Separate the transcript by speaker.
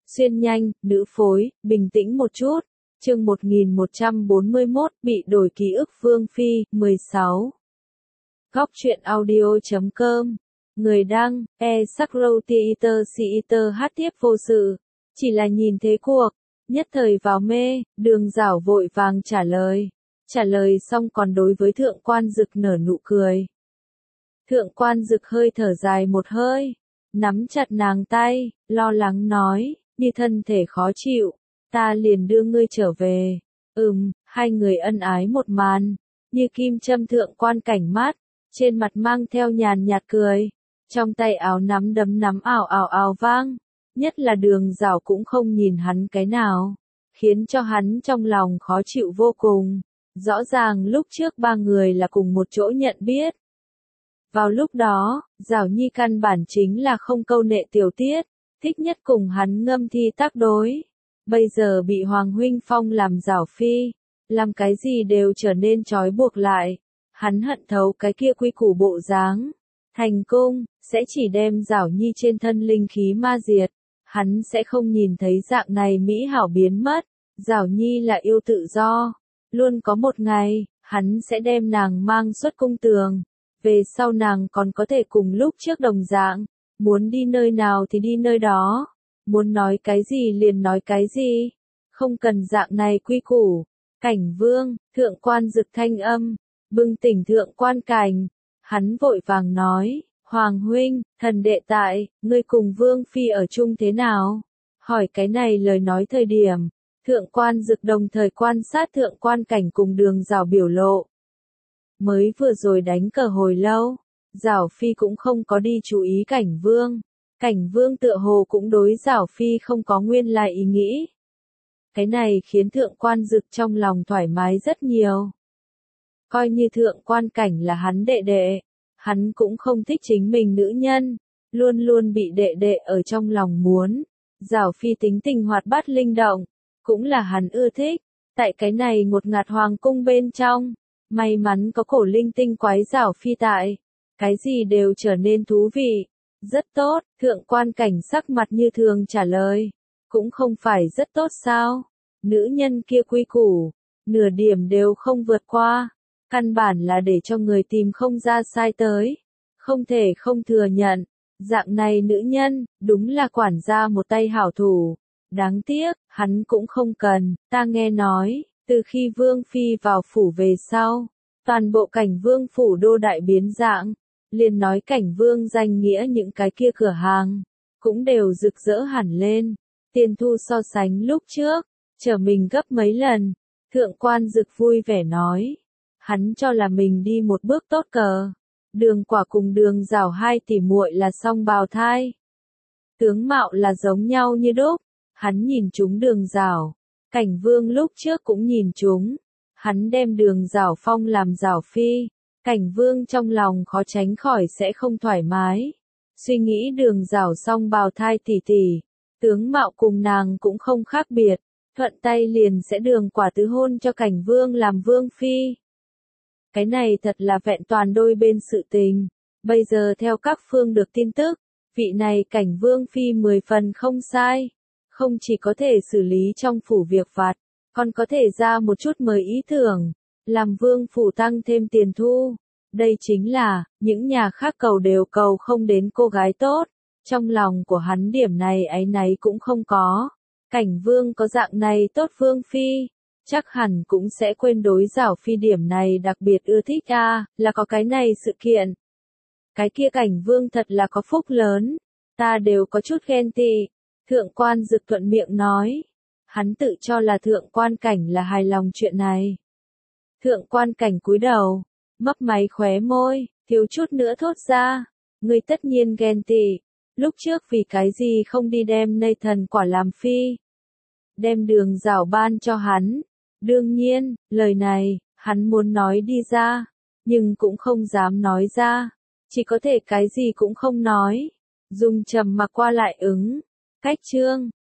Speaker 1: Xuyên nhanh, nữ phối, bình tĩnh một chút. Chương 1141, bị đổi ký ức Vương Phi, 16. Góc truyện audio.com. Người đăng, Sakrotiiter hát tiếp vô sự. Chỉ là nhìn thế cuộc, nhất thời vào mê, Đường Giảo vội vàng trả lời. Trả lời xong còn đối với Thượng Quan Dực nở nụ cười. Thượng Quan Dực hơi thở dài một hơi, nắm chặt nàng tay, lo lắng nói, như thân thể khó chịu, ta liền đưa ngươi trở về. Hai người ân ái một màn, như kim châm. Thượng Quan Cảnh mắt, trên mặt mang theo nhàn nhạt cười, trong tay áo nắm đấm nắm ào ào ào vang, nhất là Đường Giảo cũng không nhìn hắn cái nào, khiến cho hắn trong lòng khó chịu vô cùng. Rõ ràng lúc trước ba người là cùng một chỗ nhận biết. Vào lúc đó, Giảo Nhi căn bản chính là không câu nệ tiểu tiết, thích nhất cùng hắn ngâm thi tác đối. Bây giờ bị Hoàng Huynh phong làm Giảo Phi, làm cái gì đều trở nên trói buộc lại. Hắn hận thấu cái kia quy củ bộ dáng. Thành cung, sẽ chỉ đem Giảo Nhi trên thân linh khí ma diệt. Hắn sẽ không nhìn thấy dạng này mỹ hảo biến mất. Giảo Nhi là yêu tự do. Luôn có một ngày, hắn sẽ đem nàng mang xuất cung tường. Về sau nàng còn có thể cùng lúc trước đồng dạng, muốn đi nơi nào thì đi nơi đó, muốn nói cái gì liền nói cái gì, không cần dạng này quy củ. Cảnh Vương, Thượng Quan Dực thanh âm, bừng tỉnh Thượng Quan Cảnh, hắn vội vàng nói, Hoàng Huynh, thần đệ tại, ngươi cùng Vương Phi ở chung thế nào? Hỏi cái này lời nói thời điểm, Thượng Quan Dực đồng thời quan sát Thượng Quan Cảnh cùng Đường Giảo biểu lộ. Mới vừa rồi đánh cờ hồi lâu, Giảo Phi cũng không có đi chú ý Cảnh Vương. Cảnh Vương tựa hồ cũng đối Giảo Phi không có nguyên lai ý nghĩ. Cái này khiến Thượng Quan Dực trong lòng thoải mái rất nhiều. Coi như Thượng Quan Cảnh là hắn đệ đệ, hắn cũng không thích chính mình nữ nhân, luôn luôn bị đệ đệ ở trong lòng muốn. Giảo Phi tính tình hoạt bát linh động, cũng là hắn ưa thích. Tại cái này ngột ngạt hoàng cung bên trong, may mắn có cổ linh tinh quái Giảo Phi tại, cái gì đều trở nên thú vị. Rất tốt, Thượng Quan Cảnh sắc mặt như thường trả lời. Cũng không phải rất tốt sao? Nữ nhân kia quy củ, nửa điểm đều không vượt qua. Căn bản là để cho người tìm không ra sai tới. Không thể không thừa nhận. Dạng này nữ nhân, đúng là quản gia một tay hảo thủ. Đáng tiếc, hắn cũng không cần. Ta nghe nói, từ khi Vương Phi vào phủ về sau, toàn bộ Cảnh Vương phủ đô đại biến dạng. Liền nói Cảnh Vương danh nghĩa những cái kia cửa hàng, cũng đều rực rỡ hẳn lên. Tiền thu so sánh lúc trước, trở mình gấp mấy lần. Thượng Quan Dực vui vẻ nói. Hắn cho là mình đi một bước tốt cờ. Đường Quả cùng Đường Giảo hai tỷ muội là song bào thai. Tướng mạo là giống nhau như đúc. Hắn nhìn chúng Đường Giảo. Cảnh Vương lúc trước cũng nhìn chúng. Hắn đem Đường Giảo phong làm Giảo Phi. Cảnh Vương trong lòng khó tránh khỏi sẽ không thoải mái. Suy nghĩ Đường Giảo song bào thai tỷ tỷ. Tướng mạo cùng nàng cũng không khác biệt. Thuận tay liền sẽ Đường Quả tứ hôn cho Cảnh Vương làm Vương Phi. Cái này thật là vẹn toàn đôi bên sự tình. Bây giờ theo các phương được tin tức, vị này Cảnh Vương Phi 10 phần không sai. Không chỉ có thể xử lý trong phủ việc vặt, còn có thể ra một chút mới ý tưởng, làm Vương phủ tăng thêm tiền thu. Đây chính là, những nhà khác cầu đều cầu không đến cô gái tốt. Trong lòng của hắn điểm này áy náy cũng không có. Cảnh Vương có dạng này tốt Vương Phi, chắc hẳn cũng sẽ quên đối Giảo Phi điểm này đặc biệt ưa thích là có cái này sự kiện. Cái kia Cảnh Vương thật là có phúc lớn, ta đều có chút ghen tị. Thượng Quan Dực thuận miệng nói, hắn tự cho là Thượng Quan Cảnh là hài lòng chuyện này. Thượng Quan Cảnh cúi đầu, mấp máy khóe môi, thiếu chút nữa thốt ra, ngươi tất nhiên ghen tị, lúc trước vì cái gì không đi đem Nây Thần Quả làm phi. Đem Đường Giảo ban cho hắn. Đương nhiên, lời này, hắn muốn nói đi ra, nhưng cũng không dám nói ra, chỉ có thể cái gì cũng không nói, dùng trầm mặc qua lại ứng. Cách chương